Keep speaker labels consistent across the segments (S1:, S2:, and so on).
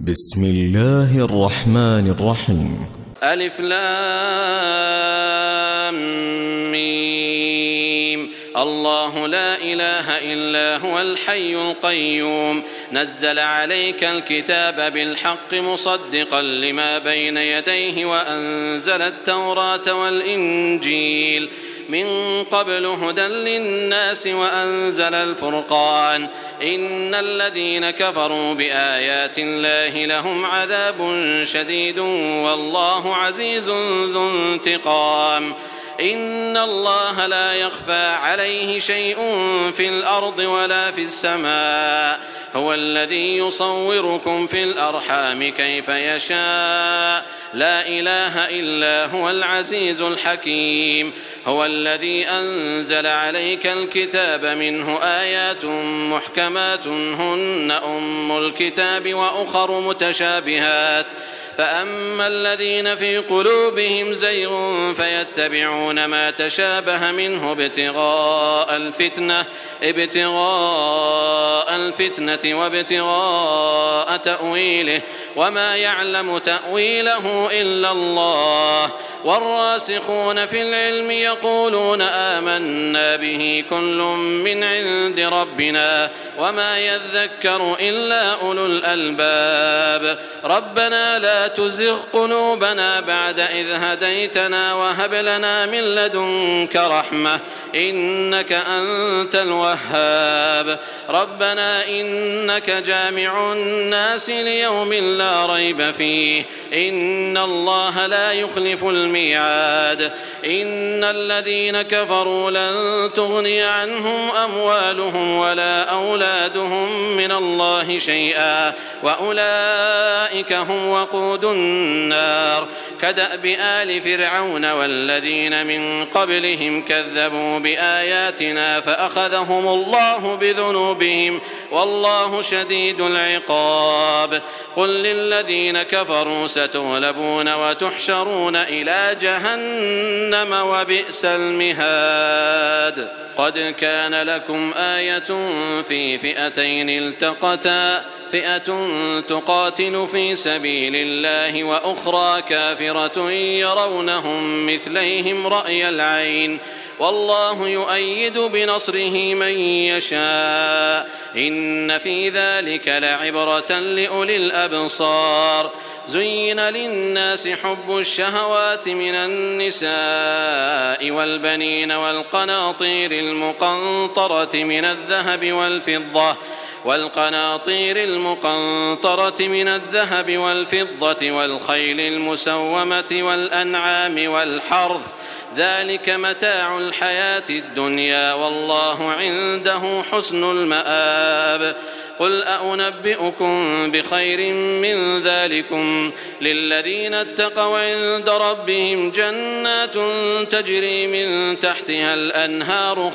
S1: بسم الله الرحمن الرحيم.
S2: ألف لام ميم. الله لا إله إلا هو الحي القيوم نزل عليك الكتاب بالحق مصدقا لما بين يديه وأنزل التوراة والإنجيل من قبل هدى للناس وأنزل الفرقان إن الذين كفروا بآيات الله لهم عذاب شديد والله عزيز ذو انتقام. إن الله لا يخفى عليه شيء في الأرض ولا في السماء هو الذي يصوركم في الأرحام كيف يشاء لا إله إلا هو العزيز الحكيم. هو الذي أنزل عليك الكتاب منه آيات محكمات هن أم الكتاب وأخر متشابهات فأما الذين في قلوبهم زيغ فيتبعون ما تشابه منه ابتغاء الفتنة وابتغاء تأويله وما يعلم تأويله إلا الله والراسخون في العلم يقولون آمنا به كل من عند ربنا وما يذكر إلا أولو الألباب. ربنا لا تزغ قلوبنا بعد إذ هديتنا وهب لنا من لدنك رحمة إنك أنت الوهاب. ربنا إنك جامع الناس ليوم لا ريب فيه إن الله لا يخلف الميعاد. إن الذين كفروا لن تغني عنهم أموالهم ولا أولادهم من الله شيئا وأولئك هم وقود النار كدأب آل فرعون والذين من قبلهم كذبوا بآياتنا فأخذهم الله بذنوبهم والله شديد العقاب. قل للذين كفروا ستغلبون وتحشرون إلى جهنم وبئس المهاد. قد كان لكم آية في فئتين التقتا فئة تقاتل في سبيل الله وأخرى كافرة يرونهم مثليهم رأي العين والله يؤيد بنصره من يشاء إن في ذلك لعبرة لأولي الأبصار. زين للناس حب الشهوات من النساء والبنين والقناطير المقنطرة من الذهب والفضة والخيل المسومة والأنعام والحرث ذلك متاع الحياة الدنيا والله عنده حسن المآب. قل أنبئكم بخير من ذلكم للذين اتقوا عند ربهم جنات تجري من تحتها الأنهار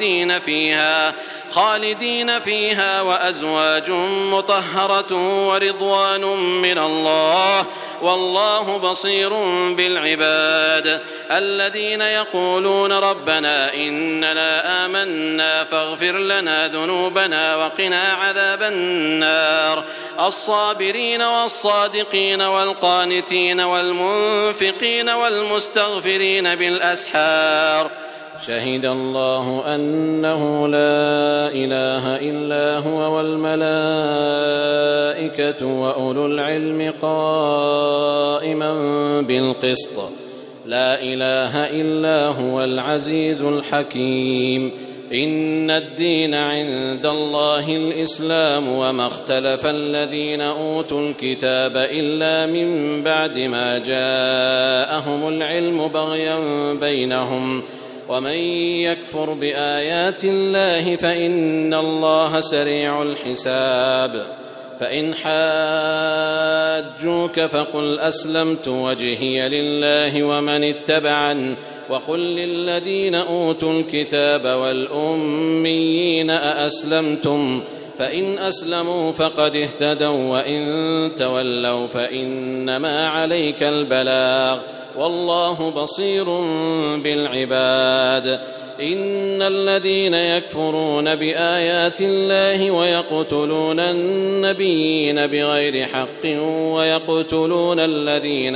S2: خالدين فيها وأزواج مطهرة ورضوان من الله والله بصير بالعباد. الذين يقولون ربنا إننا آمنا فاغفر لنا ذنوبنا وقنا عذاب النار. الصابرين والصادقين والقانتين والمنفقين والمستغفرين بالأسحار. شهد الله أنه لا إله إلا هو والملائكة وأولو العلم قائما بالقسط لا إله إلا هو العزيز الحكيم. إن الدين عند الله الإسلام وما اختلف الذين أوتوا الكتاب إلا من بعد ما جاءهم العلم بغيا بينهم ومن يكفر بآيات الله فإن الله سريع الحساب. فإن حاجوك فقل أسلمت وجهي لله ومن اتبعن وقل للذين أوتوا الكتاب والأميين أأسلمتم فإن أسلموا فقد اهتدوا وإن تولوا فإنما عليك البلاغ والله بصير بالعباد. إن الذين يكفرون بآيات الله ويقتلون النبيين بغير حق ويقتلون الذين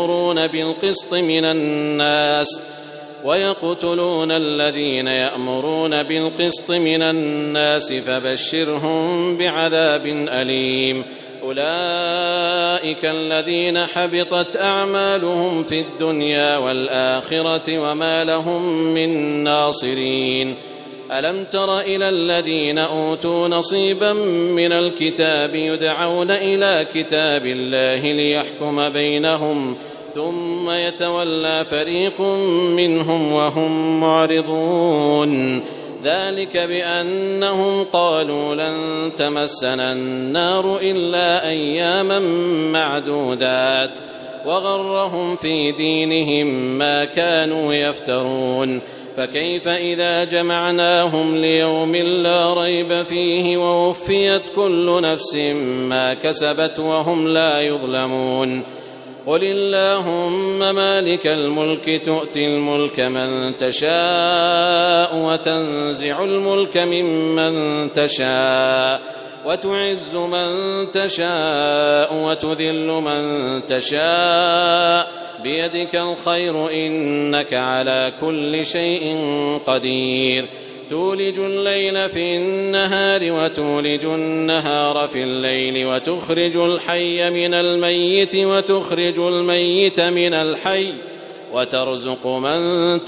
S2: يأمرون بالقسط من الناس فبشرهم بعذاب أليم. أولئك الذين حبطت أعمالهم في الدنيا والآخرة وما لهم من ناصرين. ألم تر إلى الذين أوتوا نصيبا من الكتاب يدعون إلى كتاب الله ليحكم بينهم ثم يتولى فريق منهم وهم معرضون. ذلك بأنهم قالوا لن تمسنا النار إلا أياما معدودات وغرهم في دينهم ما كانوا يفترون. فكيف إذا جمعناهم ليوم لا ريب فيه ووفيت كل نفس ما كسبت وهم لا يظلمون. قل اللهم مالك الملك تؤتي الملك من تشاء وتنزع الملك ممن تشاء وتعز من تشاء وتذل من تشاء بيدك الخير إنك على كل شيء قدير. تولج الليل في النهار وتولج النهار في الليل وتخرج الحي من الميت وتخرج الميت من الحي وترزق من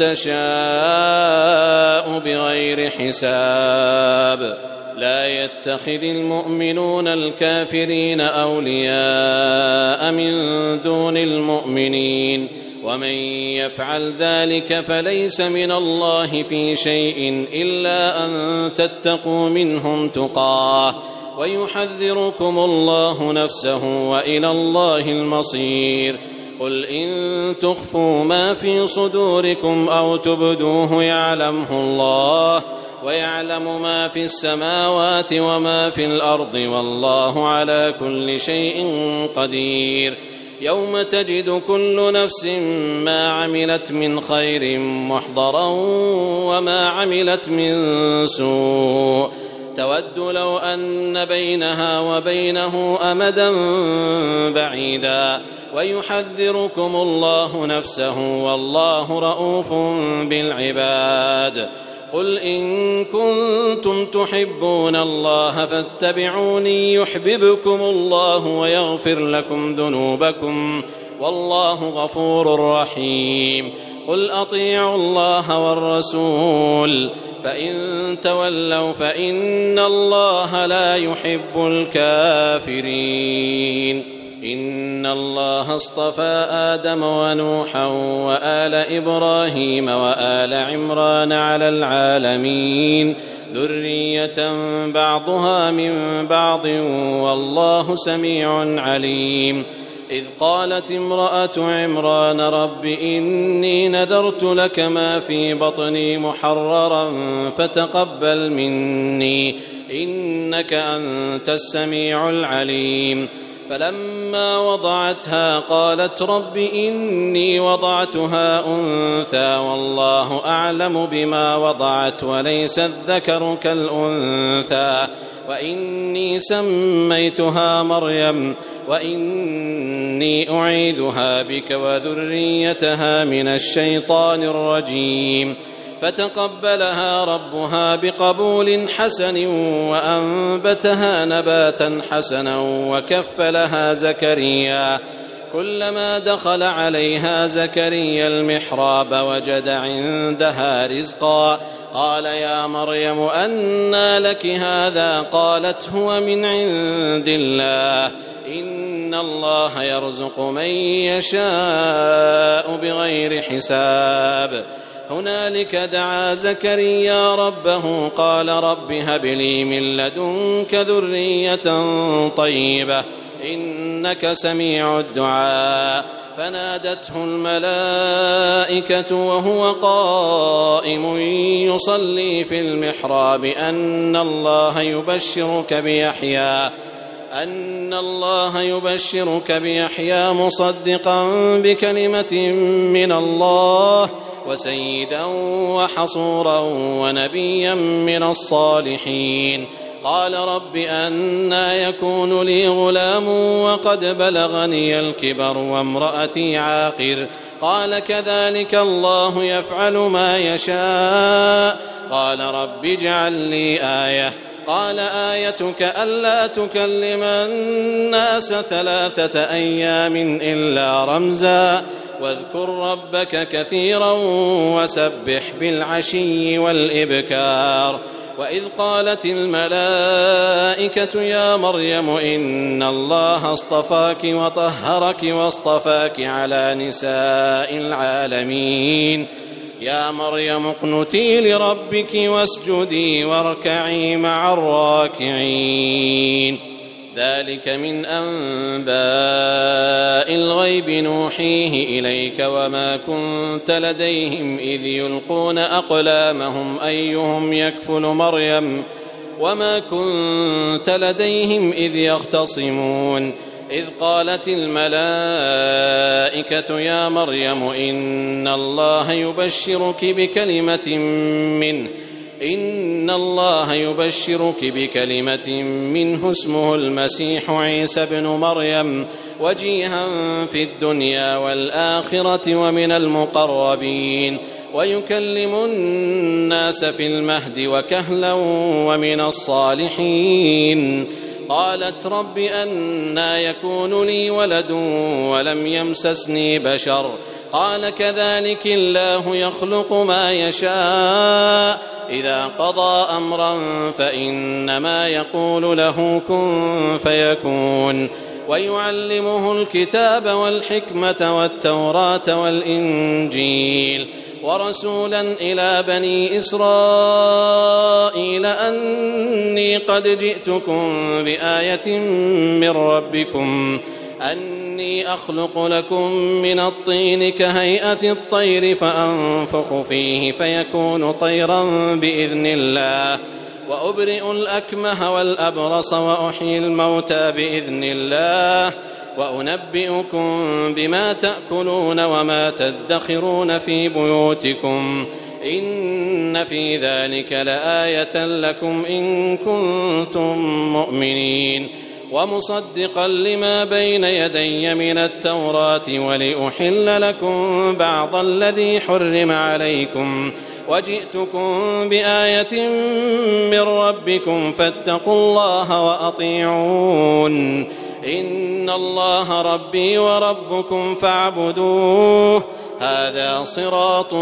S2: تشاء بغير حساب. لا يتخذ المؤمنون الكافرين أولياء من دون المؤمنين ومن يفعل ذلك فليس من الله في شيء إلا أن تتقوا منهم تقاه ويحذركم الله نفسه وإلى الله المصير. قل إن تخفوا ما في صدوركم أو تبدوه يعلمه الله ويعلم ما في السماوات وما في الأرض والله على كل شيء قدير. يوم تجد كل نفس ما عملت من خير محضرا وما عملت من سوء تود لو أن بينها وبينه أمدا بعيدا ويحذركم الله نفسه والله رؤوف بالعباد. قل إن كنتم تحبون الله فاتبعوني يحببكم الله ويغفر لكم ذنوبكم والله غفور رحيم. قل أطيعوا الله والرسول فإن تولوا فإن الله لا يحب الكافرين. إن الله اصطفى آدم ونوحا وآل إبراهيم وآل عمران على العالمين ذرية بعضها من بعض والله سميع عليم. إذ قالت امرأة عمران رب إني نذرت لك ما في بطني محررا فتقبل مني إنك أنت السميع العليم. فلما وضعتها قالت رب إني وضعتها أنثى والله أعلم بما وضعت وليس الذكر كالأنثى وإني سميتها مريم وإني أعيذها بك وذريتها من الشيطان الرجيم. فتقبلها ربها بقبول حسن وأنبتها نباتا حسنا وكفلها زكريا. كلما دخل عليها زكريا المحراب وجد عندها رزقا قال يا مريم أنى لك هذا قالت هو من عند الله إن الله يرزق من يشاء بغير حساب. هنالك دعا زكريا ربه قال رب هب لي من لدنك ذرية طيبة إنك سميع الدعاء. فنادته الملائكة وهو قائم يصلي في المحراب أن الله يبشرك بيحيى أن الله يبشرك بيحيى مصدقا بكلمة من الله وسيدا وحصورا ونبيا من الصالحين. قال رب أنى يكون لي غلام وقد بلغني الكبر وامرأتي عاقر. قال كذلك الله يفعل ما يشاء. قال رب اجعل لي آية. قال آيتك ألا تكلم الناس 3 أيام إلا رمزا واذكر ربك كثيرا وسبح بالعشي والإبكار. وإذ قالت الملائكة يا مريم إن الله اصطفاك وطهرك واصطفاك على نساء العالمين يا مريم اقنتي لربك واسجدي واركعي مع الراكعين. ذلك من أنباء الغيب نوحيه إليك وما كنت لديهم إذ يلقون أقلامهم أيهم يكفل مريم وما كنت لديهم إذ يختصمون. إذ قالت الملائكة يا مريم إن الله يبشرك بكلمة منه اسمه المسيح عيسى بن مريم وجيها في الدنيا والآخرة ومن المقربين ويكلم الناس في المهد وكهلا ومن الصالحين. قالت رب أنى يكون لي ولد ولم يمسسني بشر. قال كذلك الله يخلق ما يشاء إذا قضى أمرا فإنما يقول له كن فيكون. ويعلمه الكتاب والحكمة والتوراة والإنجيل ورسولا إلى بني إسرائيل أني قد جئتكم بآية من ربكم أني أخلق لكم من الطين كهيئة الطير فأنفخ فيه فيكون طيرا بإذن الله وأبرئ الأكمه والأبرص وأحيي الموتى بإذن الله وأنبئكم بما تأكلون وما تدخرون في بيوتكم إن في ذلك لآية لكم إن كنتم مؤمنين. ومصدقا لما بين يدي من التوراة ولأحل لكم بعض الذي حرم عليكم وجئتكم بآية من ربكم فاتقوا الله وأطيعون إن الله ربي وربكم فاعبدوه هذا صراط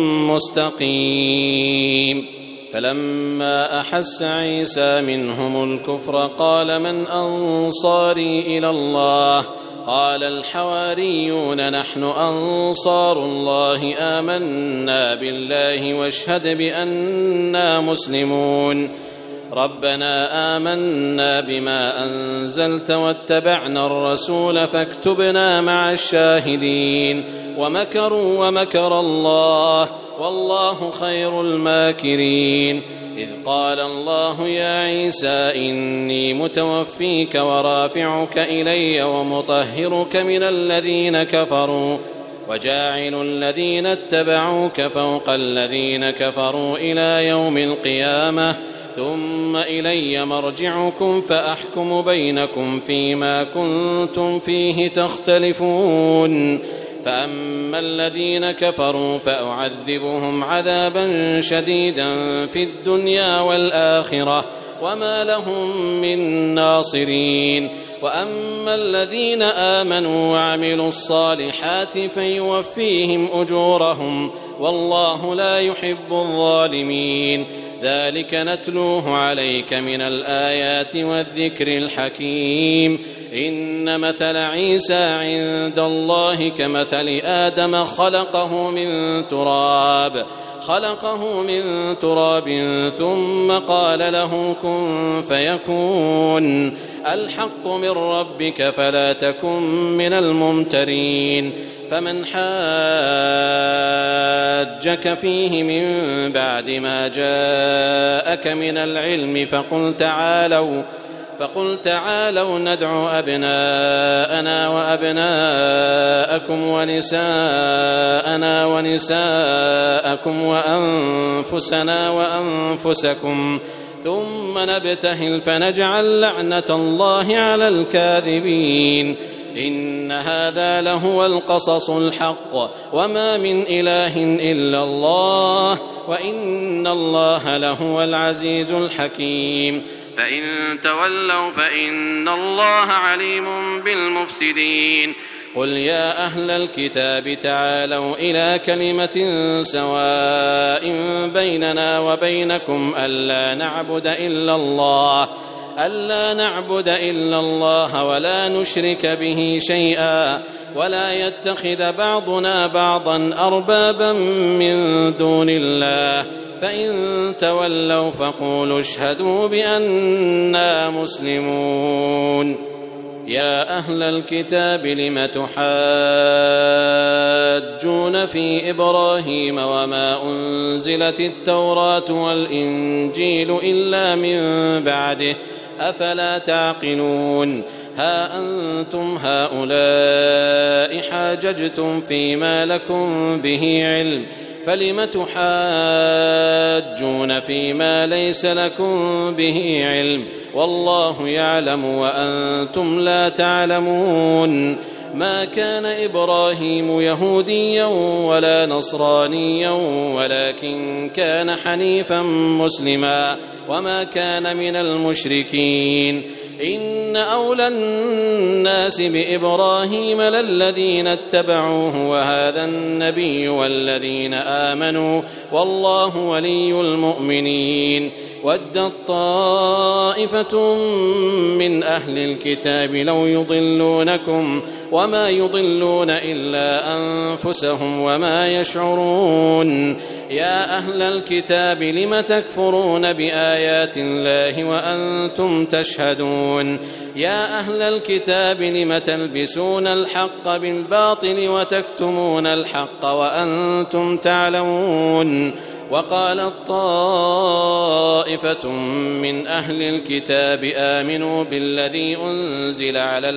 S2: مستقيم. فلما أحس عيسى منهم الكفر قال من أنصاري إلى الله قال الحواريون نحن أنصار الله آمنا بالله واشهد بأننا مسلمون. ربنا آمنا بما أنزلت واتبعنا الرسول فاكتبنا مع الشاهدين. ومكروا ومكر الله والله خير الماكرين. إذ قال الله يا عيسى إني متوفيك ورافعك إلي ومطهرك من الذين كفروا وجاعل الذين اتبعوك فوق الذين كفروا إلى يوم القيامة ثم إلي مرجعكم فأحكم بينكم فيما كنتم فيه تختلفون. فأما الذين كفروا فأعذبهم عذابا شديدا في الدنيا والآخرة وما لهم من ناصرين. وأما الذين آمنوا وعملوا الصالحات فيوفيهم أجورهم والله لا يحب الظالمين. ذلك نتلوه عليك من الآيات والذكر الحكيم. إن مثل عيسى عند الله كمثل آدم خلقه من تراب ثم قال له كن فيكون. الحق من ربك فلا تكن من الممترين. فمن حاجك فيه من بعد ما جاءك من العلم فقل تعالوا ندع أبناءنا وأبناءكم ونساءنا ونساءكم وأنفسنا وأنفسكم ثم نبتهل فنجعل لعنة الله على الكاذبين إن هذا لهو القصص الحق وما من إله إلا الله وإن الله لهو العزيز الحكيم فإن تولوا فإن الله عليم بالمفسدين قل يا أهل الكتاب تعالوا إلى كلمة سواء بيننا وبينكم ألا نعبد إلا الله ولا نشرك به شيئا ولا يتخذ بعضنا بعضا أربابا من دون الله فإن تولوا فقولوا اشهدوا بأننا مسلمون يا أهل الكتاب لم تحاجون في إبراهيم وما أنزلت التوراة والإنجيل إلا من بعده أفلا تعقلون ها أنتم هؤلاء حاججتم فيما لكم به علم فلم تحاجون فيما ليس لكم به علم والله يعلم وأنتم لا تعلمون ما كان إبراهيم يهوديا ولا نصرانيا ولكن كان حنيفا مسلما وما كان من المشركين إن أولى الناس بإبراهيم للذين اتبعوه وهذا النبي والذين آمنوا والله ولي المؤمنين ودت طائفة من أهل الكتاب لو يضلونكم وما يضلون إلا أنفسهم وما يشعرون يا أهل الكتاب لم تكفرون بآيات الله وأنتم تشهدون يا أهل الكتاب لم تلبسون الحق بالباطل وتكتمون الحق وأنتم تعلمون وقالت طائفة من أهل الكتاب آمنوا بالذي أنزل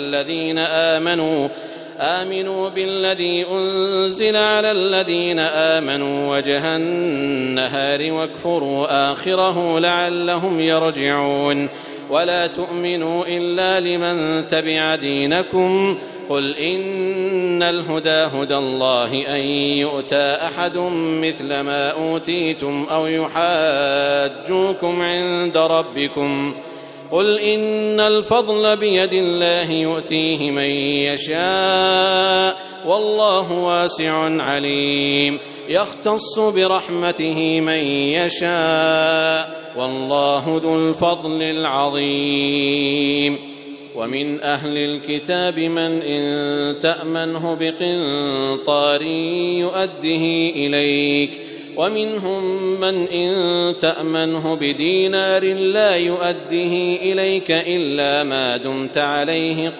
S2: على الذين آمنوا وجه النهار واكفروا آخره لعلهم يرجعون ولا تؤمنوا إلا لمن تبع دينكم قل إن الهدى هدى الله أن يؤتى أحد مثل ما أوتيتم أو يحاجوكم عند ربكم قل إن الفضل بيد الله يؤتيه من يشاء والله واسع عليم يختص برحمته من يشاء والله ذو الفضل العظيم ومن أهل الكتاب من إن تأمنه بقنطار يؤده إليك ومنهم من إن تأمنه بدينار لا يؤده إليك إلا ما دمت عليه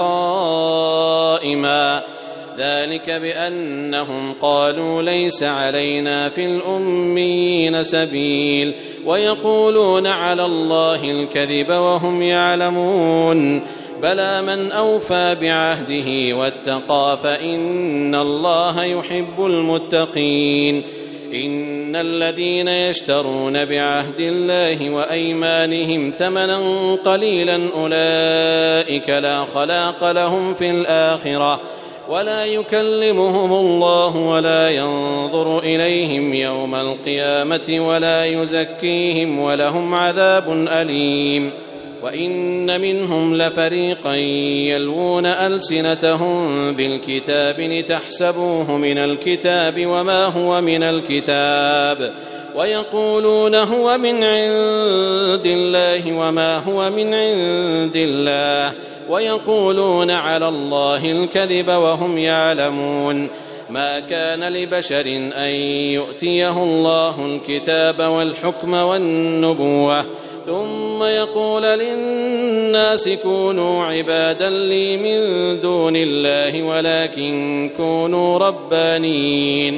S2: قائما ذلك بأنهم قالوا ليس علينا في الأميين سبيل ويقولون على الله الكذب وهم يعلمون بلى من أوفى بعهده واتقى فإن الله يحب المتقين إن الذين يشترون بعهد الله وأيمانهم ثمنا قليلا أولئك لا خلاق لهم في الآخرة ولا يكلمهم الله ولا ينظر إليهم يوم القيامة ولا يزكيهم ولهم عذاب أليم وإن منهم لفريقا يلوون ألسنتهم بالكتاب لتحسبوه من الكتاب وما هو من الكتاب ويقولون هو من عند الله وما هو من عند الله ويقولون على الله الكذب وهم يعلمون ما كان لبشر أن يؤتيه الله الكتاب والحكم والنبوة ثم يقول للناس كونوا عبادا لي من دون الله ولكن كونوا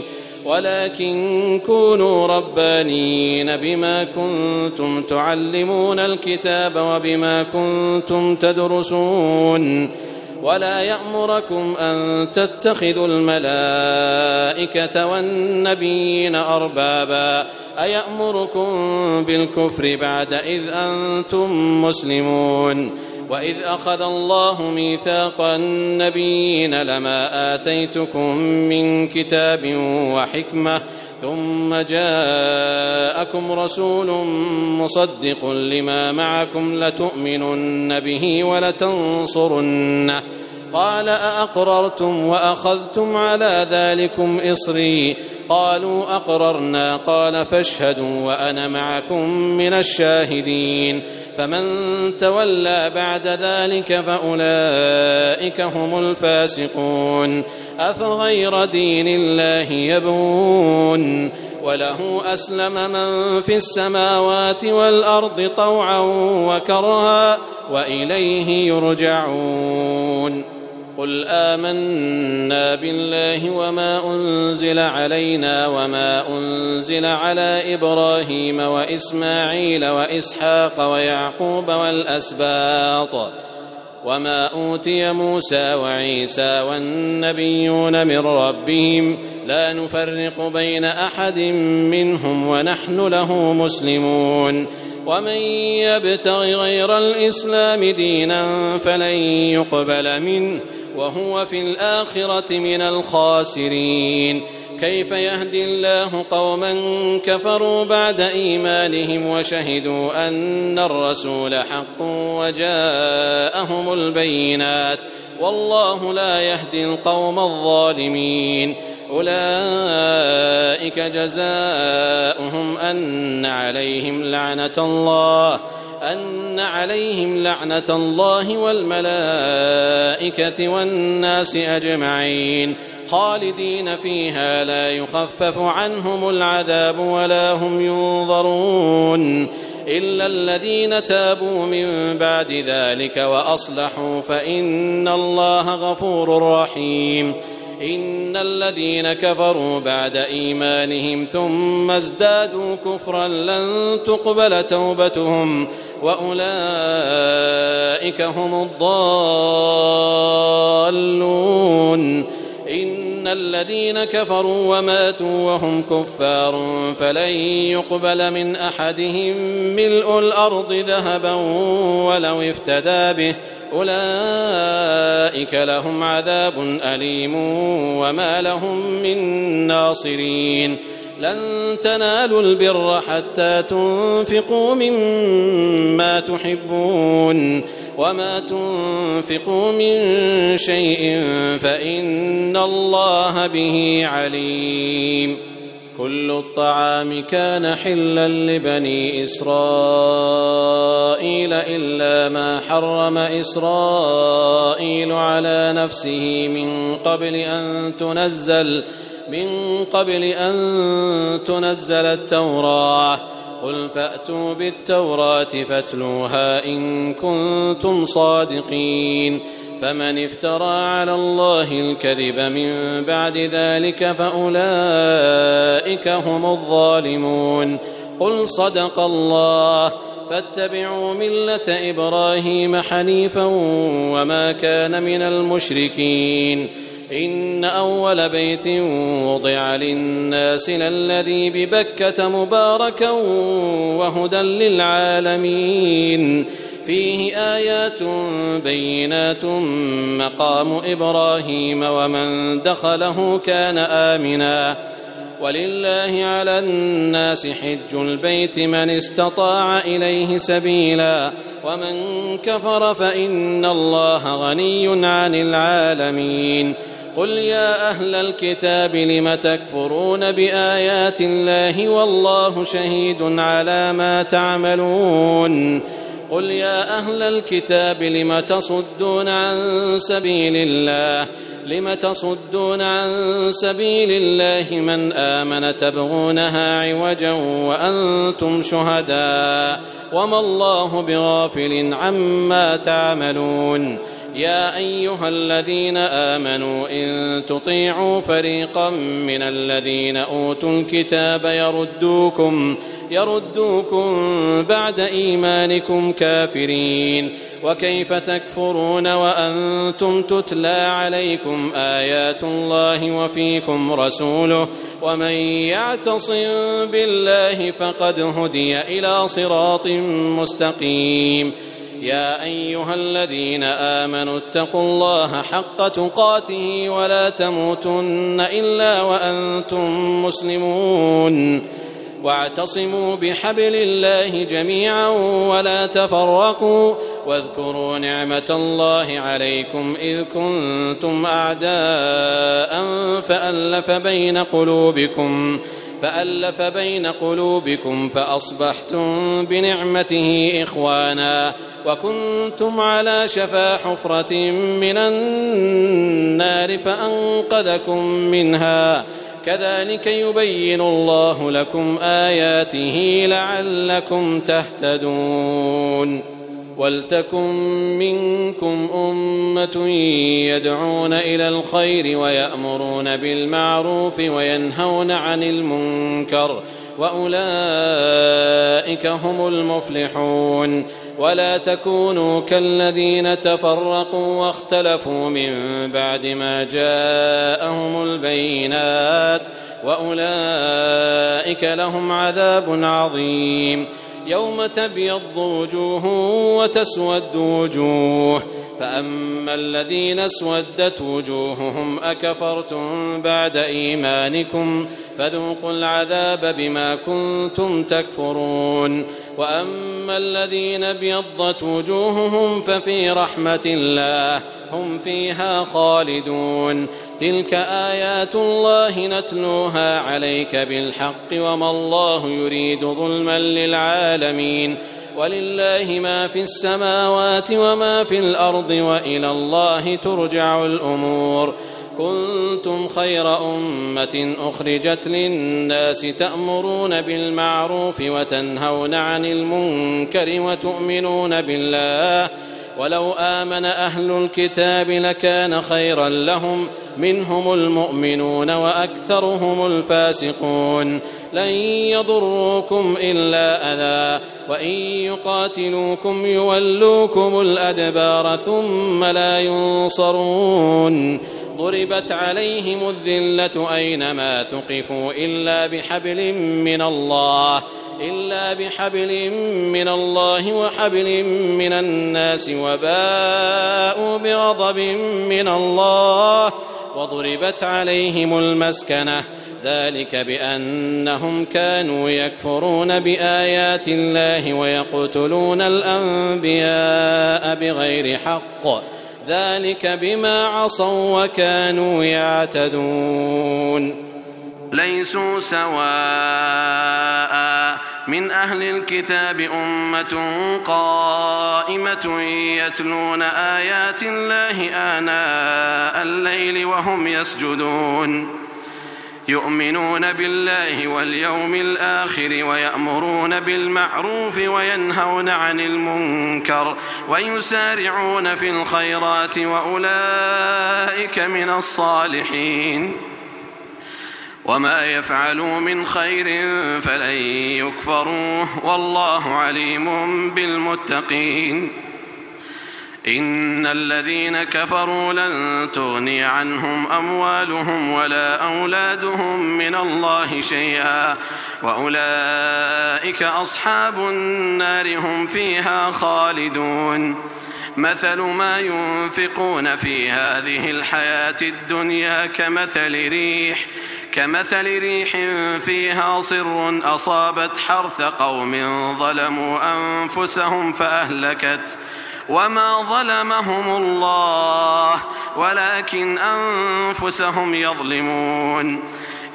S2: ولكن كونوا ربانيين بما كنتم تعلمون الكتاب وبما كنتم تدرسون ولا يأمركم أن تتخذوا الملائكة والنبيين أربابا أيأمركم بالكفر بعد إذ أنتم مسلمون وإذ أخذ الله ميثاق النبيين لما آتيتكم من كتاب وحكمة ثم جاءكم رسول مصدق لما معكم لتؤمنن به ولتنصرنه قال أأقررتم وأخذتم على ذلكم إصري قالوا أقررنا قال فاشهدوا وأنا معكم من الشاهدين فمن تولى بعد ذلك فأولئك هم الفاسقون أفغير دين الله يبغون وله أسلم من في السماوات والأرض طوعا وكرها وإليه يرجعون قل آمنا بالله وما أنزل علينا وما أنزل على إبراهيم وإسماعيل وإسحاق ويعقوب والأسباط وما أوتي موسى وعيسى والنبيون من ربهم لا نفرق بين أحد منهم ونحن له مسلمون ومن يبتغ غير الإسلام دينا فلن يقبل منه وهو في الآخرة من الخاسرين كيف يهدي الله قوما كفروا بعد إيمانهم وشهدوا أن الرسول حق وجاءهم البينات والله لا يهدي القوم الظالمين أولئك جزاؤهم أن عليهم لعنة الله والملائكة والناس أجمعين خالدين فيها لا يخفف عنهم العذاب ولا هم ينظرون إلا الذين تابوا من بعد ذلك وأصلحوا فإن الله غفور رحيم إن الذين كفروا بعد إيمانهم ثم ازدادوا كفرا لن تقبل توبتهم وأولئك هم الضالون إن الذين كفروا وماتوا وهم كفار فلن يقبل من أحدهم ملء الأرض ذهبا ولو افتدى به أولئك لهم عذاب أليم وما لهم من ناصرين لن تنالوا البر حتى تنفقوا مما تحبون وما تنفقوا من شيء فإن الله به عليم كل الطعام كان حلا لبني إسرائيل إلا ما حرم إسرائيل على نفسه من قبل أن تنزل التوراة قل فأتوا بالتوراة فاتلوها إن كنتم صادقين فمن افترى على الله الكذب من بعد ذلك فأولئك هم الظالمون قل صدق الله فاتبعوا ملة إبراهيم حنيفا وما كان من المشركين إن أول بيت وضع للناس للذي ببكة مباركا وهدى للعالمين فيه آيات بينات مقام إبراهيم ومن دخله كان آمنا ولله على الناس حج البيت من استطاع إليه سبيلا ومن كفر فإن الله غني عن العالمين قل يا أهل الكتاب لم تكفرون بآيات الله والله شهيد على ما تعملون قل يا أهل الكتاب لم تصدون عن سبيل الله من آمن تبغونها عوجا وأنتم شهداء وما الله بغافل عما تعملون يا أيها الذين آمنوا إن تطيعوا فريقا من الذين أوتوا الكتاب يردوكم بعد إيمانكم كافرين وكيف تكفرون وأنتم تتلى عليكم آيات الله وفيكم رسوله ومن يعتصم بالله فقد هدي إلى صراط مستقيم يا أيها الذين آمنوا اتقوا الله حق تقاته ولا تموتن إلا وأنتم مسلمون واعتصموا بحبل الله جميعا ولا تفرقوا واذكروا نعمة الله عليكم إذ كنتم أعداء فألف بين قلوبكم فأصبحتم بنعمته إخوانا وكنتم على شفا حفرة من النار فأنقذكم منها كذلك يبين الله لكم آياته لعلكم تهتدون ولتكن منكم أمة يدعون إلى الخير ويأمرون بالمعروف وينهون عن المنكر وأولئك هم المفلحون ولا تكونوا كالذين تفرقوا واختلفوا من بعد ما جاءهم البينات وأولئك لهم عذاب عظيم يوم تبيض وجوه وتسود وجوه فأما الذين اسودت وجوههم أكفرتم بعد إيمانكم فذوقوا العذاب بما كنتم تكفرون وأما الذين ابيضت وجوههم ففي رحمة الله هم فيها خالدون تلك آيات الله نتلوها عليك بالحق وما الله يريد ظلما للعالمين ولله ما في السماوات وما في الأرض وإلى الله ترجع الأمور كنتم خير أمة أخرجت للناس تأمرون بالمعروف وتنهون عن المنكر وتؤمنون بالله ولو آمن أهل الكتاب لكان خيرا لهم منهم المؤمنون وأكثرهم الفاسقون لن يضروكم إلا أذى وإن يقاتلوكم يولوكم الأدبار ثم لا ينصرون ضربت عليهم الذلة أينما ثقفوا إلا بحبل من الله وحبل من الناس وباءوا بغضب من الله وضربت عليهم المسكنة ذلك بأنهم كانوا يكفرون بآيات الله ويقتلون الأنبياء بغير حق ذلك بما عصوا وكانوا يعتدون ليسوا سواء من أهل الكتاب أمة قائمة يتلون آيات الله آناء الليل وهم يسجدون يؤمنون بالله واليوم الآخر ويأمرون بالمعروف وينهون عن المنكر ويسارعون في الخيرات وأولئك من الصالحين وما يفعلوا من خير فلن يكفروه والله عليم بالمتقين إن الذين كفروا لن تغني عنهم أموالهم ولا أولادهم من الله شيئا وأولئك أصحاب النار هم فيها خالدون مثل ما ينفقون في هذه الحياة الدنيا كمثل ريح فيها صر أصابت حرث قوم ظلموا أنفسهم فأهلكت وما ظلمهم الله ولكن أنفسهم يظلمون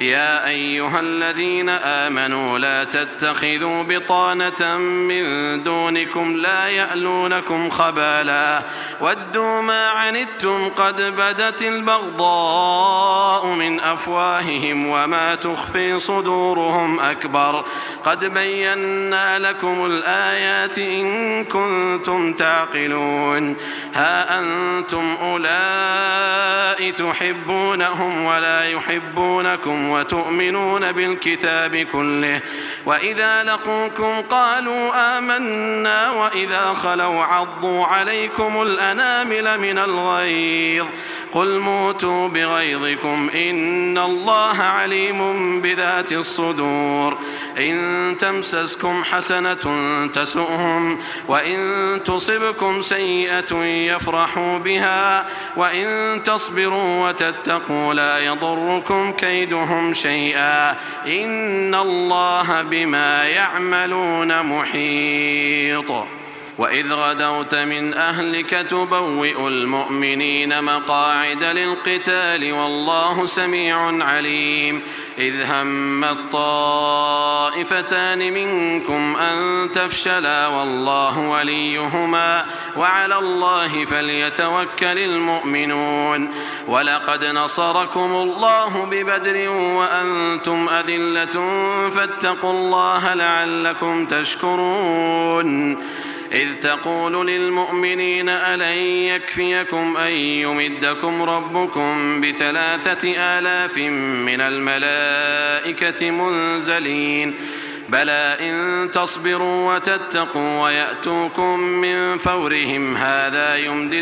S2: يا أيها الذين آمنوا لا تتخذوا بطانة من دونكم لا يألونكم خبالا ودوا ما عنتم قد بدت البغضاء من أفواههم وما تخفي صدورهم أكبر قد بينا لكم الآيات إن كنتم تعقلون ها أنتم أولئك تحبونهم ولا يحبونكم وتؤمنون بالكتاب كله وإذا لقوكم قالوا آمنا وإذا خلوا عضوا عليكم الأنامل من الغيظ قل موتوا بغيظكم إن الله عليم بذات الصدور إن تمسسكم حسنة تسؤهم وإن تصبكم سيئة يفرحوا بها وإن تصبروا وتتقوا لا يضركم كيدهم شيئا إن الله بما يعملون محيط وإذ غدوت من أهلك تبوئ المؤمنين مقاعد للقتال والله سميع عليم إذ هم الطائفتان منكم أن تفشلا والله وليهما وعلى الله فليتوكل المؤمنون ولقد نصركم الله ببدر وأنتم أذلة فاتقوا الله لعلكم تشكرون إذ تقول للمؤمنين ألن يكفيكم أن يمدكم ربكم ب3,000 من الملائكة منزلين بلى إن تصبروا وتتقوا ويأتوكم من فورهم هذا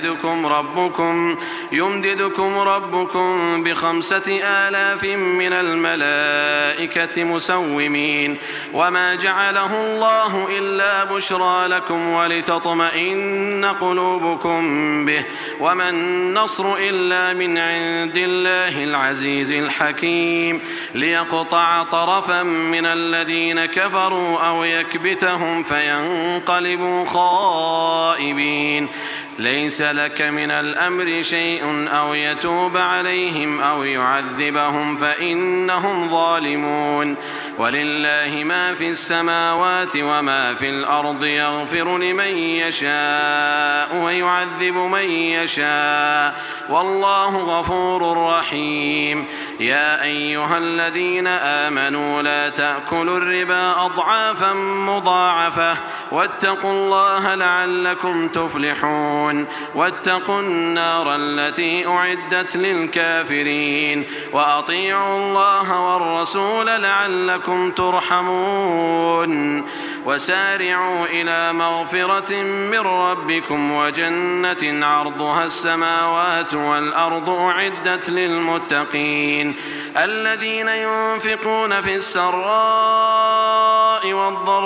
S2: يمددكم ربكم ب5,000 من الملائكة مسومين وما جعله الله إلا بشرى لكم ولتطمئن قلوبكم به وما النصر إلا من عند الله العزيز الحكيم ليقطع طرفا من الذين كفروا أو يكبتهم فينقلبوا خائبين ليس لك من الأمر شيء أو يتوب عليهم أو يعذبهم فإنهم ظالمون ولله ما في السماوات وما في الأرض يغفر لمن يشاء ويعذب من يشاء والله غفور رحيم يا أيها الذين آمنوا لا تأكلوا الربا أضعافا مضاعفة واتقوا الله لعلكم تفلحون واتقوا النار التي أعدت للكافرين وأطيعوا الله والرسول لعلكم ترحمون وسارعوا إلى مغفرة من ربكم وجنة عرضها السماوات والأرض أعدت للمتقين الذين ينفقون في السراء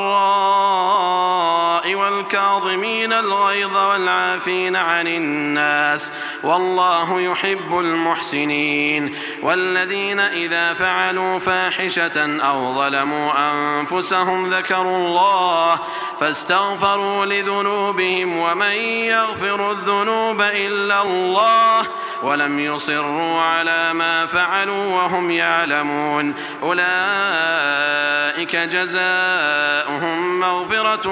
S2: والضراء والكاظمين الغيظ والعافين عن الناس والله يحب المحسنين والذين إذا فعلوا فاحشة أو ظلموا أنفسهم ذكروا الله فاستغفروا لذنوبهم ومن يغفر الذنوب إلا الله ولم يصروا على ما فعلوا وهم يعلمون أولئك جزاؤهم مغفرة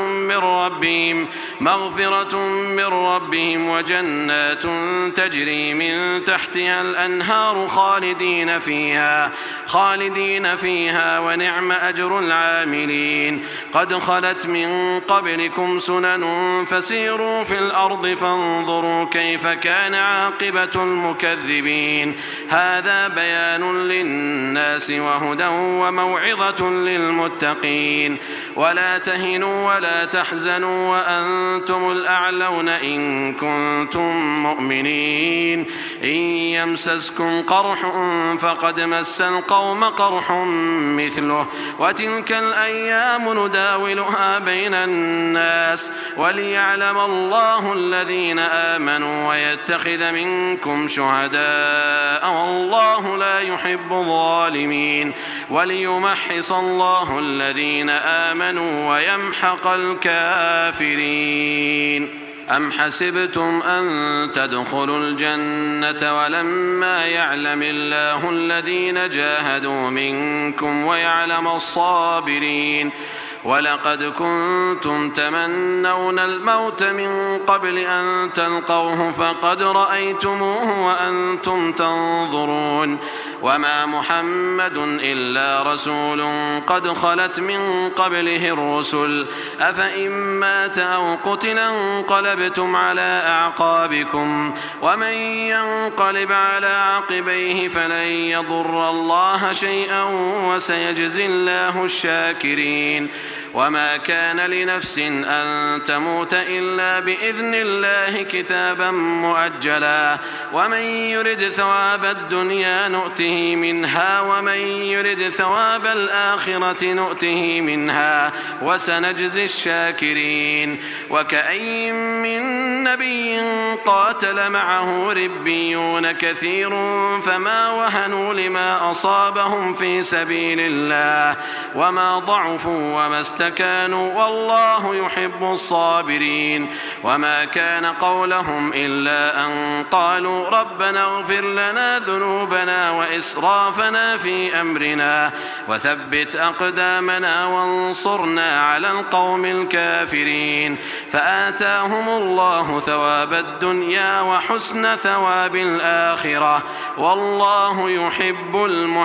S2: من ربهم وجنات تجري من تحتها الأنهار خالدين فيها ونعم أجر العاملين قد خلت من قبلكم سنن فسيروا في الأرض فانظروا كيف كان عاقبة المكذبين هذا بيان للناس وهدى وموعظة للمتقين ولا تهنوا ولا تحزنوا وأنتم الأعلون إن كنتم مؤمنين إن يمسسكم قرح فقد مس القوم قرح مثله وتلك الأيام نداولها بين الناس وليعلم الله الذين آمنوا ويتخذ منكم شهداء والله لا يحب الظالمين وليمحص الله الذين آمنوا ويمحق الكافرين أم حسبتم أن تدخلوا الجنة ولما يعلم الله الذين جاهدوا منكم ويعلم الصابرين ولقد كنتم تمنون الموت من قبل أن تلقوه فقد رأيتموه وأنتم تنظرون وما محمد إلا رسول قد خلت من قبله الرسل أفإن مات أو قتل انقلبتم على أعقابكم ومن ينقلب على عقبيه فلن يضر الله شيئا وسيجزي الله الشاكرين وما كان لنفس أن تموت إلا بإذن الله كتابا مؤجلا ومن يرد ثواب الدنيا نؤته منها ومن يرد ثواب الآخرة نؤته منها وسنجزي الشاكرين وكأين من نبي قاتل معه ربيون كثير فما وهنوا لما أصابهم في سبيل الله وما ضعفوا وما استكانوا والله يحب الصابرين وما كان قولهم إلا أن قالوا ربنا اغفر لنا ذنوبنا وإسرافنا في أمرنا وثبت أقدامنا وانصرنا على القوم الكافرين فآتاهم الله ثواب الدنيا وحسن ثواب الآخرة والله يحب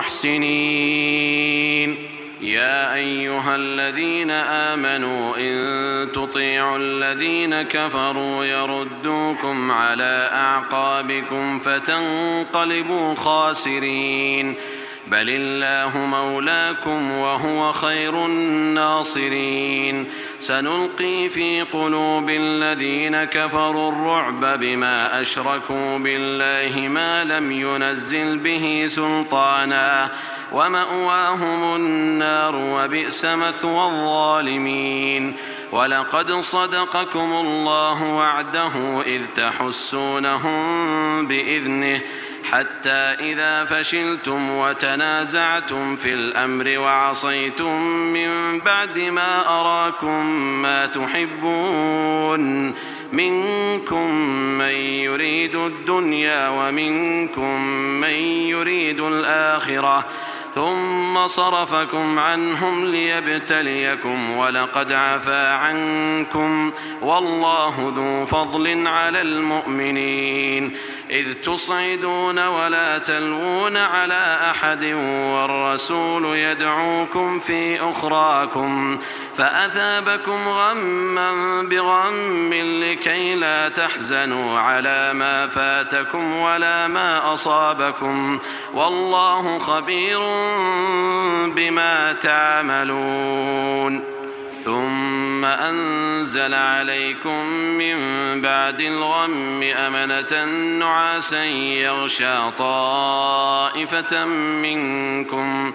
S2: المحسنين يا أيها الذين آمنوا إن تطيعوا الذين كفروا يردوكم على أعقابكم فتنقلبوا خاسرين بل الله مولاكم وهو خير الناصرين سنلقي في قلوب الذين كفروا الرعب بما أشركوا بالله ما لم ينزل به سلطانا ومأواهم النار وبئس مثوى الظالمين ولقد صدقكم الله وعده إذ تحسونهم بإذنه حتى إذا فشلتم وتنازعتم في الأمر وعصيتم من بعد ما أراكم ما تحبون منكم من يريد الدنيا ومنكم من يريد الآخرة ثم صرفكم عنهم ليبتليكم ولقد عفا عنكم والله ذو فضل على المؤمنين إذ تصعدون ولا تلوون على أحد والرسول يدعوكم في أخراكم فأثابكم غما بغم لكي لا تحزنوا على ما فاتكم ولا ما أصابكم والله خبير بما تعملون ثم أنزل عليكم من بعد الغم أمنة نعاسا يغشى طائفة منكم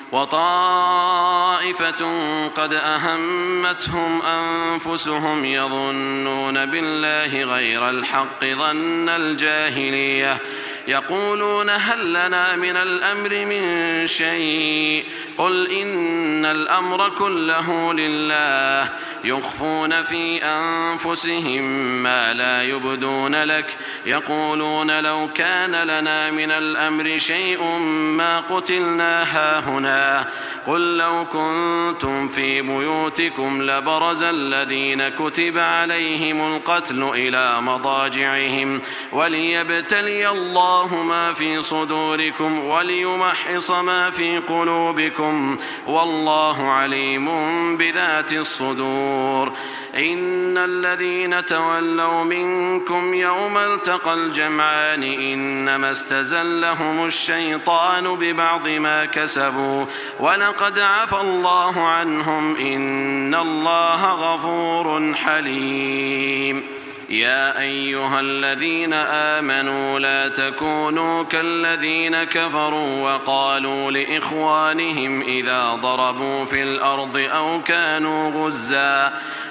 S2: وطائفة قد أهمتهم أنفسهم يظنون بالله غير الحق ظن الجاهلية يقولون هل لنا من الأمر من شيء قل إن الأمر كله لله يخفون في أنفسهم ما لا يبدون لك يقولون لو كان لنا من الأمر شيء ما قتلنا هاهنا قل لو كنتم في بيوتكم لبرز الذين كتب عليهم القتل إلى مضاجعهم وليبتلي الله ما في صدوركم وليمحص ما في قلوبكم والله عليم بذات الصدور إن الذين تولوا منكم يوم التقى الجمعان إنما استزلهم الشيطان ببعض ما كسبوا ولقد عفى الله عنهم إن الله غفور حليم يا أيها الذين آمنوا لا تكونوا كالذين كفروا وقالوا لإخوانهم إذا ضربوا في الأرض أو كانوا غزا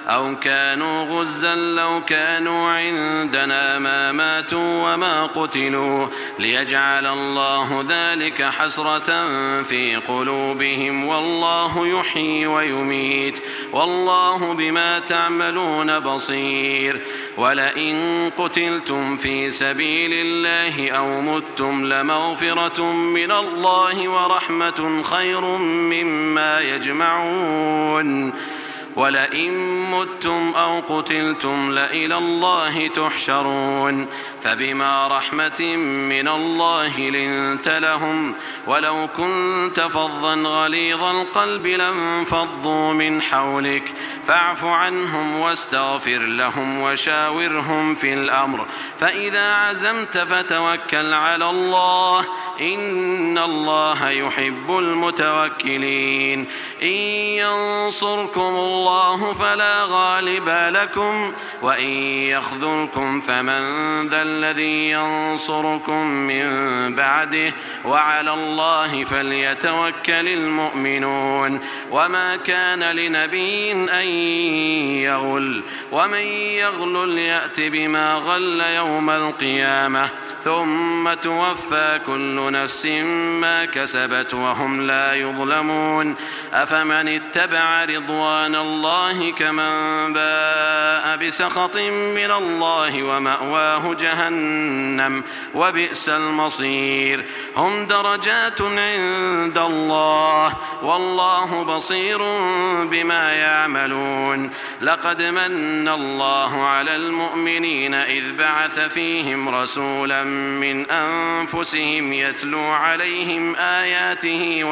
S2: أو كانوا غزا لو كانوا عندنا ما ماتوا وما قتلوا ليجعل الله ذلك حسرة في قلوبهم والله يحيي ويميت والله بما تعملون بصير. ولئن قتلتم في سبيل الله أو متم لمغفرة من الله ورحمة خير مما يجمعون. ولئن متم أو قتلتم لإلى الله تحشرون. فبما رحمة من الله لنت لهم ولو كنت فظا غليظ القلب لانفضوا من حولك فاعف عنهم واستغفر لهم وشاورهم في الأمر فإذا عزمت فتوكل على الله إن الله يحب المتوكلين. إن ينصركم الله فلا غالب لكم وإن يخذلكم فمن ذا الذي ينصركم من بعده وعلى الله فليتوكل المؤمنون. وما كان لنبي أن يغل ومن يغل يأت بما غل يوم القيامة ثم توفى كل نفس ما كسبت وهم لا يظلمون. أفمن اتبع رضوان الله كمن باء بسخط من الله ومأواه جهنم وبئس المصير. هم درجات عند الله والله بصير بما يعملون. لقد من الله على المؤمنين إذ بعث فيهم رسولا من أنفسهم يتلو عليهم آياته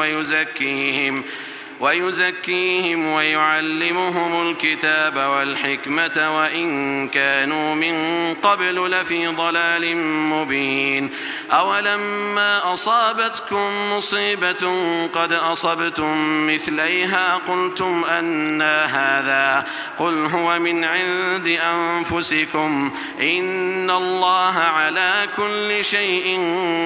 S2: ويزكيهم ويعلمهم الكتاب والحكمة وإن كانوا من قبل لفي ضلال مبين. أولما أصابتكم مصيبة قد أصبتم مثليها قلتم أنى هذا قل هو من عند أنفسكم إن الله على كل شيء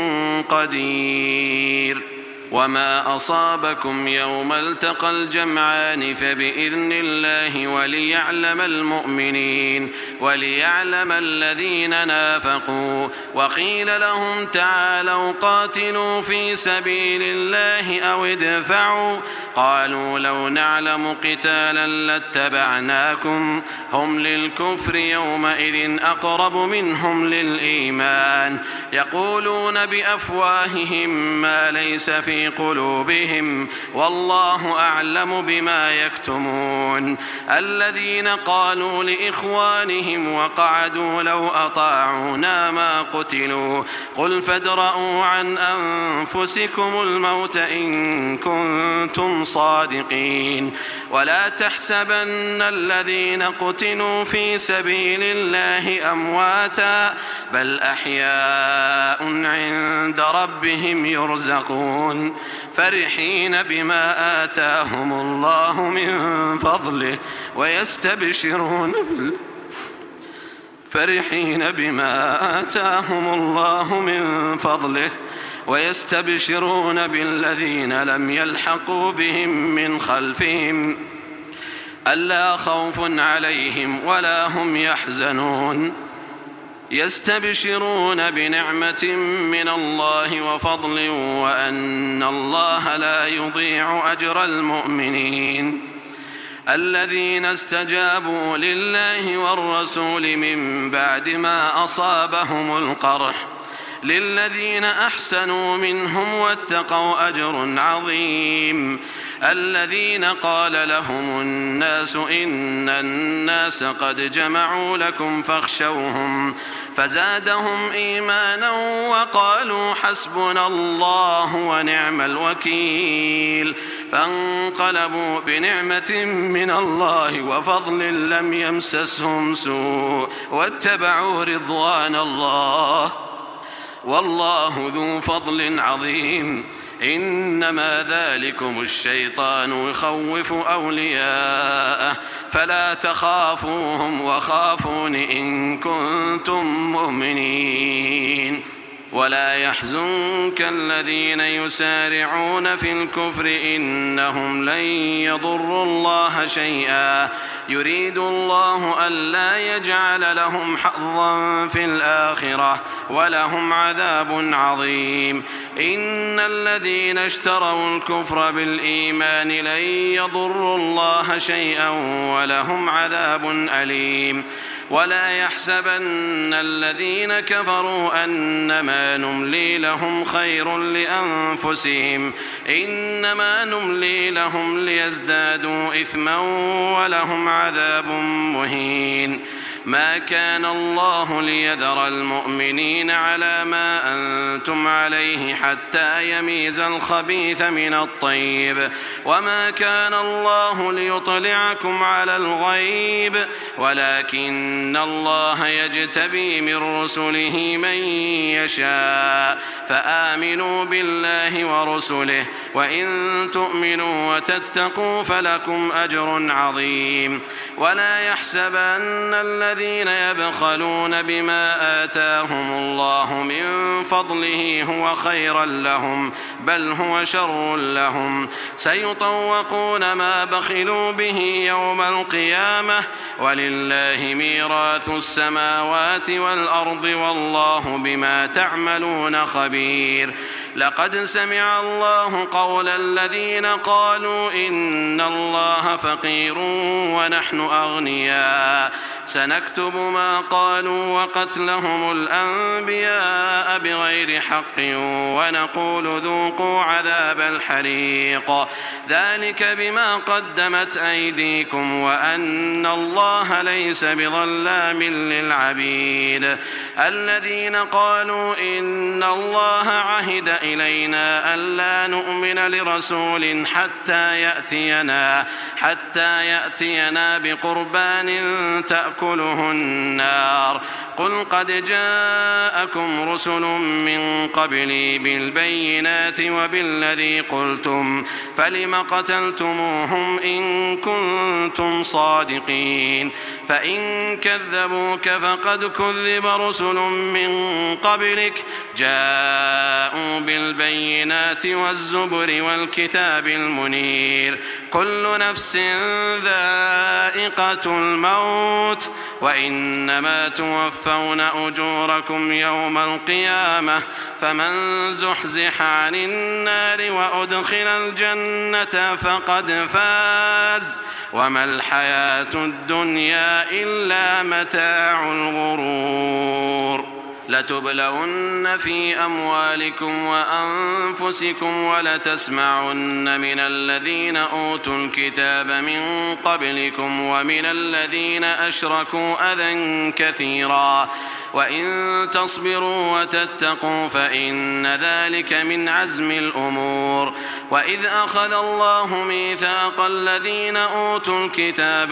S2: قدير. وما أصابكم يوم التقى الجمعان فبإذن الله وليعلم المؤمنين وليعلم الذين نافقوا. وقيل لهم تعالوا قاتلوا في سبيل الله أو ادفعوا قالوا لو نعلم قتالا لاتبعناكم هم للكفر يومئذ أقرب منهم للإيمان يقولون بأفواههم ما ليس في قلوبهم والله أعلم بما يكتمون. الذين قالوا لإخوانهم وقعدوا لو أطاعونا ما قتلوا قل فادرءوا عن أنفسكم الموت إن كنتم صادقين. ولا تحسبن الذين قتلوا في سبيل الله أمواتا بل أحياء عند ربهم يرزقون فرحين بما آتاهم الله من فضله ويستبشرون بالذين لم يلحقوا بهم من خلفهم ألا خوف عليهم ولا هم يحزنون. يستبشرون بنعمة من الله وفضل وأن الله لا يضيع أجر المؤمنين. الذين استجابوا لله والرسول من بعد ما أصابهم القرح للذين أحسنوا منهم واتقوا أجر عظيم. الذين قال لهم الناس إن الناس قد جمعوا لكم فاخشوهم فزادهم إيمانا وقالوا حسبنا الله ونعم الوكيل. فانقلبوا بنعمة من الله وفضل لم يمسسهم سوء واتبعوا رضوان الله والله ذو فضل عظيم. إنما ذلكم الشيطان يخوف أولياءه فلا تخافوهم وخافون إن كنتم مؤمنين. ولا يحزنك الذين يسارعون في الكفر إنهم لن يضروا الله شيئا يريد الله ألا يجعل لهم حظا في الآخرة ولهم عذاب عظيم إن الذين اشتروا الكفر بالإيمان لن يضروا الله شيئا ولهم عذاب أليم ولا يحسبن الذين كفروا أنما نملي لهم خير لأنفسهم إنما نملي لهم ليزدادوا إثما ولهم عذاب مهين ما كان الله ليذر المؤمنين على ما أنتم عليه حتى يميز الخبيث من الطيب وما كان الله ليطلعكم على الغيب ولكن الله يجتبي من رسله من يشاء فآمنوا بالله ورسله وإن تؤمنوا وتتقوا فلكم أجر عظيم ولا يحسبن الذين يبخلون بما آتاهم الله من فضله هو خيرا لهم بل هو شر لهم سيطوقون ما بخلوا به يوم القيامة ولله ميراث السماوات والأرض والله بما تعملون خبير لقد سمع الله قول الذين قالوا إن الله فقير ونحن أغنياء سنكتب ما قالوا وقتلهم الأنبياء بغير حق ونقول ذوقوا عذاب الحريق ذلك بما قدمت أيديكم وأن الله ليس بظلام للعبيد الذين قالوا إن الله عهد إلينا ألا نؤمن لرسول حتى يأتينا بقربان تأكله النار قل قد جاءكم رسل من قبلي بالبينات وبالذي قلتم فلم قتلتموهم إن كنتم صادقين فإن كذبوك فقد كذب رسل من قبلك جاءوا بالبينات والزبر والكتاب المنير كل نفس ذائقة الموت وإنما توفون أجوركم يوم القيامة فمن زحزح عن النار وأدخل الجنة فقد فاز وما الحياة الدنيا إلا متاع الغرور لتبلون في أموالكم وأنفسكم ولتسمعن من الذين أوتوا الكتاب من قبلكم ومن الذين أشركوا أذى كثيرا وإن تصبروا وتتقوا فإن ذلك من عزم الأمور وإذ أخذ الله ميثاق الذين أوتوا الكتاب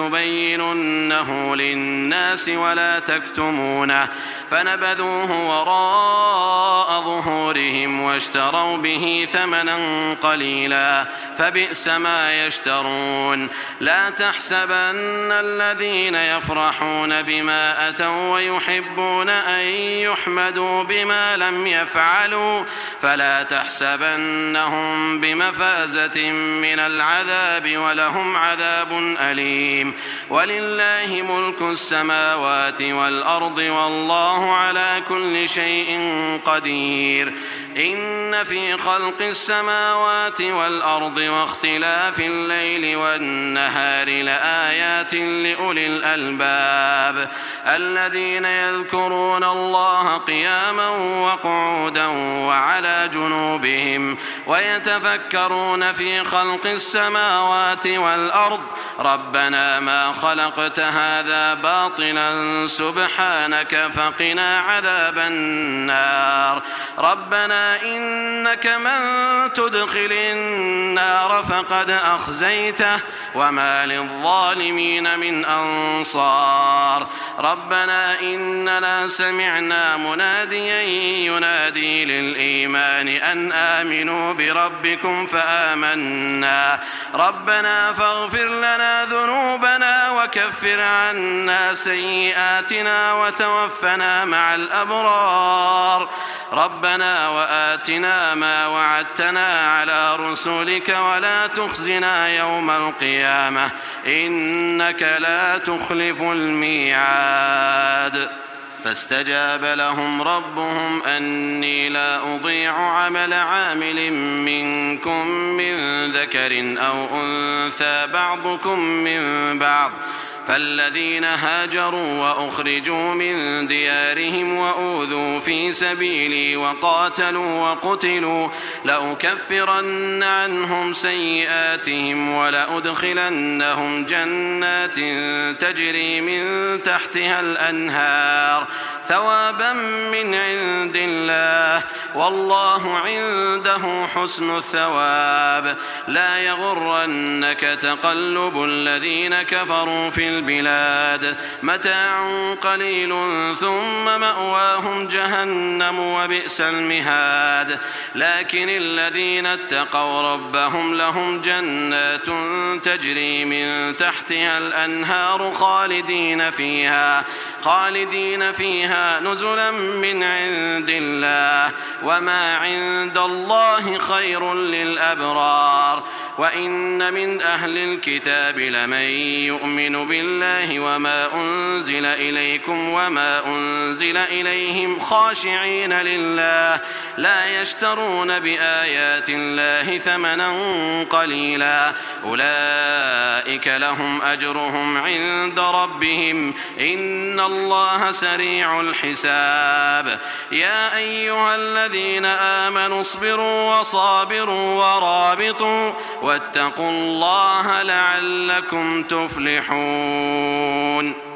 S2: لتبيننه للناس ولا تكتمونه فنبذوه وراء ظهورهم واشتروا به ثمنا قليلا فبئس ما يشترون لا تحسبن الذين يفرحون بما أتوا ويحبون أن يحمدوا بما لم يفعلوا فلا تحسبنهم بمفازة من العذاب ولهم عذاب أليم ولله ملك السماوات والأرض والله على كل شيء قدير إن في خلق السماوات والأرض واختلاف الليل والنهار لآيات لأولي الألباب الذين يذكرون الله قياما وقعودا وعلى جنوبهم ويتفكرون في خلق السماوات والأرض ربنا ما خلقت هذا باطلا سبحانك فقنا عذاب النار ربنا ربنا إنك من تدخل النار فقد أخزيته وما للظالمين من أنصار ربنا إننا سمعنا مناديا ينادي للإيمان أن آمنوا بربكم فآمنا ربنا فاغفر لنا ذنوبنا وكفر عنا سيئاتنا وتوفنا مع الأبرار ربنا وآتنا ما وعدتنا على رسلك ولا تخزنا يوم القيامة إنك لا تخلف الميعاد فاستجاب لهم ربهم أني لا أضيع عمل عامل منكم من ذكر أو أنثى بعضكم من بعض فالذين هاجروا وأخرجوا من ديارهم وأوذوا في سبيلي وقاتلوا وقتلوا لأكفرن عنهم سيئاتهم ولأدخلنهم جنات تجري من تحتها الأنهار ثوابا من عند الله والله عنده حسن الثواب لا يغرنك تقلب الذين كفروا في البلاد متاع قليل ثم مأواهم جهنم وبئس المهاد لكن الذين اتقوا ربهم لهم جنات تجري من تحتها الأنهار خالدين فيها نزلا من عند الله وما عند الله خير للأبرار وإن من أهل الكتاب لمن يؤمن بالله وما أنزل إليكم وما أنزل إليهم خاشعين لله لا يشترون بآيات الله ثمنا قليلا أولئك لهم أجرهم عند ربهم إن الله سريع الحساب يا أيها الذين آمنوا اصبروا وصابروا ورابطوا واتقوا الله لعلكم تفلحون